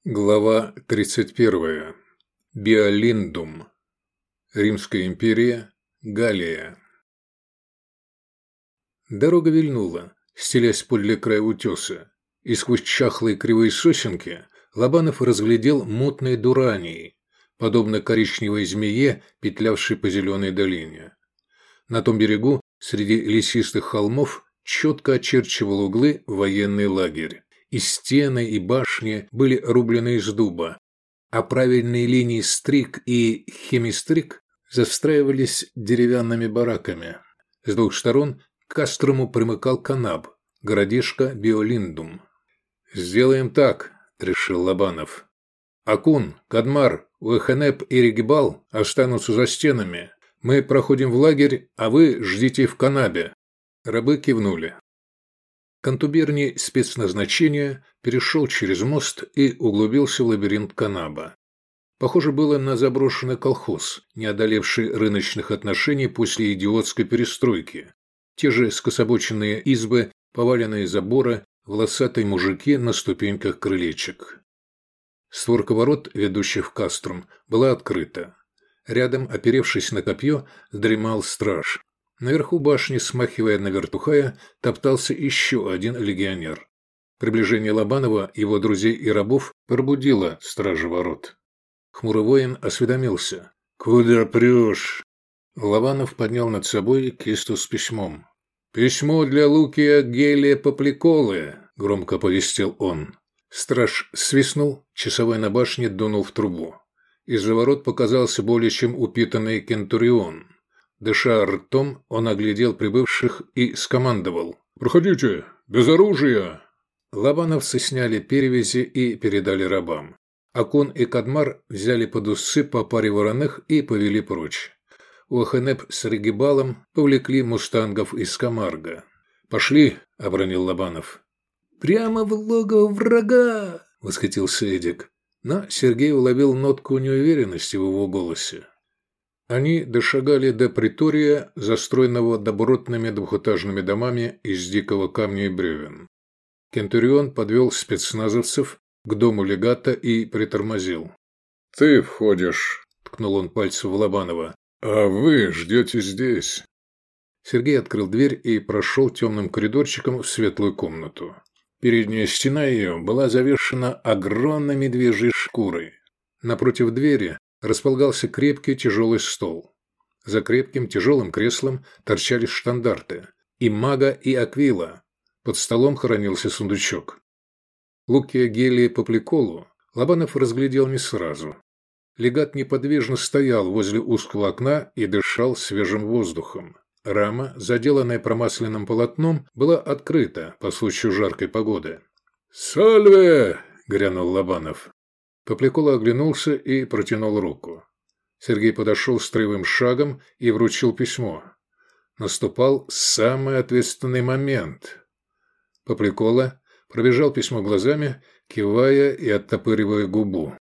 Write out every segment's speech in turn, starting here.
Глава 31. Биолиндум. Римская империя. Галлия. Дорога вильнула, стелясь подле края утеса, и сквозь чахлые кривые сосенки Лобанов разглядел мутные дурании, подобно коричневой змее, петлявшей по зеленой долине. На том берегу, среди лесистых холмов, четко очерчивал углы военный лагерь. И стены, и башни были рублены из дуба, а правильные линии стриг и хемистриг застраивались деревянными бараками. С двух сторон к Кастрому примыкал Канаб, городишко Биолиндум. «Сделаем так», — решил Лобанов. «Акун, Кадмар, Уэхенеп и Регибал останутся за стенами. Мы проходим в лагерь, а вы ждите в Канабе». Рабы кивнули. Контуберний спецназначения перешел через мост и углубился в лабиринт Канаба. Похоже было на заброшенный колхоз, не одолевший рыночных отношений после идиотской перестройки. Те же скособоченные избы, поваленные заборы, волосатые мужики на ступеньках крылечек. Створка ворот, ведущих в Каструм, была открыта. Рядом, оперевшись на копье, дремал страж. Наверху башни, смахивая на вертухая, топтался еще один легионер. Приближение Лобанова, его друзей и рабов пробудило стража ворот. Хмурый воин осведомился. «Куда прешь?» Лобанов поднял над собой кисту с письмом. «Письмо для Лукия Гелия Попликолы», — громко повестил он. Страж свистнул, часовой на башне дунул в трубу. Из-за ворот показался более чем упитанный кентурион. Дыша ртом, он оглядел прибывших и скомандовал. «Проходите! Без оружия!» Лобановцы сняли перевязи и передали рабам. Акун и Кадмар взяли под усы по паре вороных и повели прочь. Уэхенеп с Регибалом повлекли мустангов из Камарга. «Пошли!» — обронил Лобанов. «Прямо в логово врага!» — восхитился Эдик. Но Сергей уловил нотку неуверенности в его голосе. Они дошагали до притория, застроенного добротными двухэтажными домами из дикого камня и бревен. Кентурион подвел спецназовцев к дому легата и притормозил. «Ты входишь», — ткнул он пальцем в Лобанова, — «а вы ждете здесь». Сергей открыл дверь и прошел темным коридорчиком в светлую комнату. Передняя стена ее была завешена огромной медвежьей шкурой. Напротив двери располагался крепкий тяжелый стол. За крепким тяжелым креслом торчали штандарты. И Мага, и Аквила. Под столом хранился сундучок. Лукия Гелия Попликолу Лобанов разглядел не сразу. Легат неподвижно стоял возле узкого окна и дышал свежим воздухом. Рама, заделанная промасленным полотном, была открыта по случаю жаркой погоды. «Сальве!» — грянул Лобанов. Попликола оглянулся и протянул руку. Сергей подошел строевым шагом и вручил письмо. Наступал самый ответственный момент. Попликола пробежал письмо глазами, кивая и оттопыривая губу.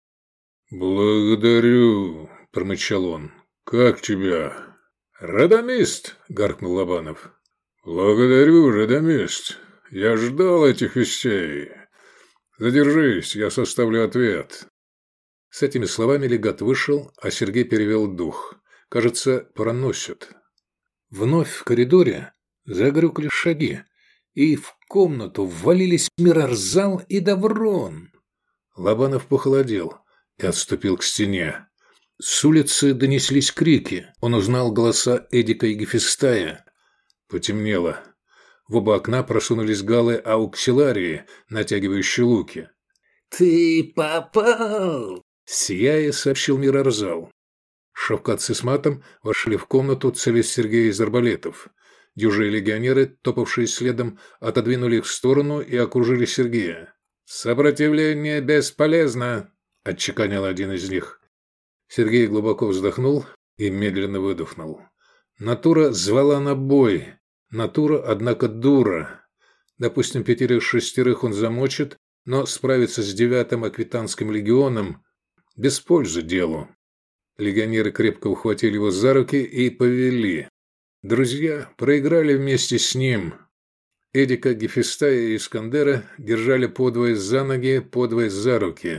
«Благодарю», — промычал он. «Как тебя?» «Радамист», — гаркнул Лобанов. «Благодарю, Радамист. Я ждал этих вестей. Задержись, я составлю ответ». С этими словами легат вышел, а Сергей перевел дух. Кажется, проносят. Вновь в коридоре загрюкали шаги, и в комнату ввалились Мирарзал и Даврон. Лобанов похолодел и отступил к стене. С улицы донеслись крики. Он узнал голоса Эдика и Гефестая. Потемнело. В оба окна просунулись галы ауксиларии, натягивающие луки. «Ты попал!» — сияя, сообщил Мирарзал. Шавкат с Исматом вошли в комнату, целясь Сергея из арбалетов. Дюжие легионеры, топавшие следом, отодвинули их в сторону и окружили Сергея. «Сопротивление бесполезно!» — отчеканил один из них. Сергей глубоко вздохнул и медленно выдохнул. Натура звала на бой. Натура, однако, дура. Допустим, 5-6 он замочит, но справиться с 9-м Аквитанским легионом без пользы делу. Легионеры крепко ухватили его за руки и повели. Друзья проиграли вместе с ним. Эдика, Гефестая и Искандера держали подвое за ноги, подвое за руки.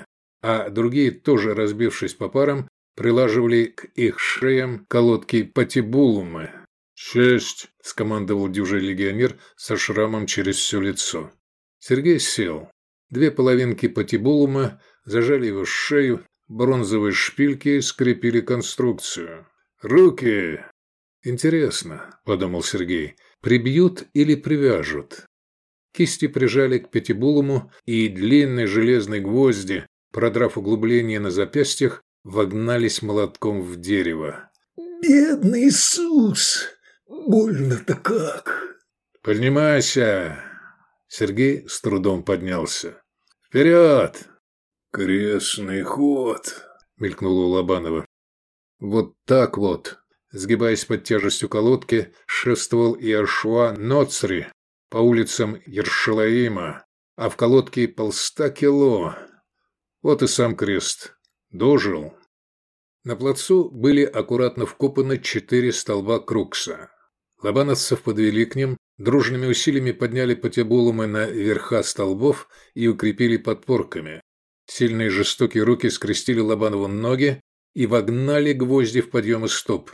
а другие, тоже разбившись по парам, прилаживали к их шеям колодки патибулумы. «Честь!» – скомандовал дюжий легионер со шрамом через все лицо. Сергей сел. 2 половинки патибулума зажали его шею, бронзовые шпильки скрепили конструкцию. «Руки!» «Интересно», – подумал Сергей, – «прибьют или привяжут?» Кисти прижали к патибулуму, и длинные железные гвозди, продрав углубление на запястьях, вогнались молотком в дерево. «Бедный Иисус! Больно-то как!» «Поднимайся!» Сергей с трудом поднялся. «Вперед!» «Крестный ход!» – мелькнуло у Лобанова. Вот так вот, сгибаясь под тяжестью колодки, шествовал Иошуа Ноцри по улицам Ершалаима, а в колодке 100 кило. Вот и сам крест. Дожил. На плацу были аккуратно вкопаны 4 столба крукса. Лобановцев подвели к ним, дружными усилиями подняли патибулумы на верха столбов и укрепили подпорками. Сильные жестокие руки скрестили Лобанову ноги и вогнали гвозди в подъемы стоп.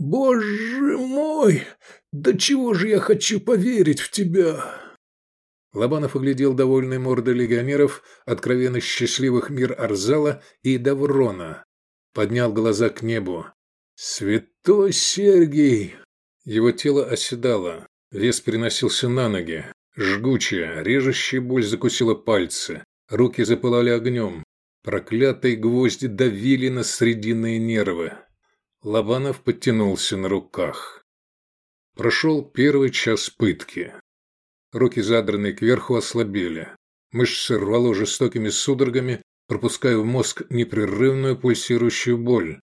«Боже мой! Да чего же я хочу поверить в тебя!» Лобанов оглядел довольные морды легионеров, откровенно счастливых мир Арзала и Даврона. Поднял глаза к небу. «Святой Сергий!» Его тело оседало. Вес переносился на ноги. Жгучая, режущая боль закусила пальцы. Руки запылали огнем. Проклятые гвозди давили на срединные нервы. Лобанов подтянулся на руках. Прошел первый час пытки. Руки, задранные кверху, ослабели. Мышцы рвало жестокими судорогами, пропуская в мозг непрерывную пульсирующую боль.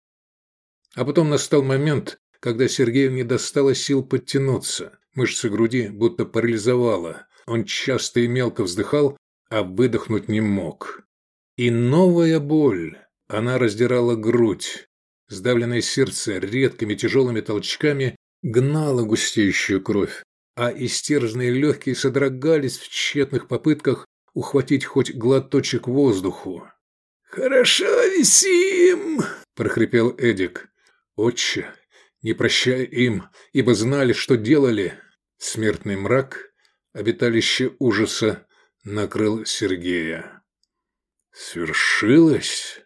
А потом настал момент, когда Сергею не достало сил подтянуться. Мышцы груди будто парализовало. Он часто и мелко вздыхал, а выдохнуть не мог. И новая боль. Она раздирала грудь. Сдавленное сердце редкими тяжелыми толчками гнало густеющую кровь, а истерзанные легкие содрогались в тщетных попытках ухватить хоть глоточек воздуху. «Хорошо висим!» – прохрипел Эдик. «Отче, не прощай им, ибо знали, что делали!» Смертный мрак, обиталище ужаса, накрыл Сергея. «Свершилось?»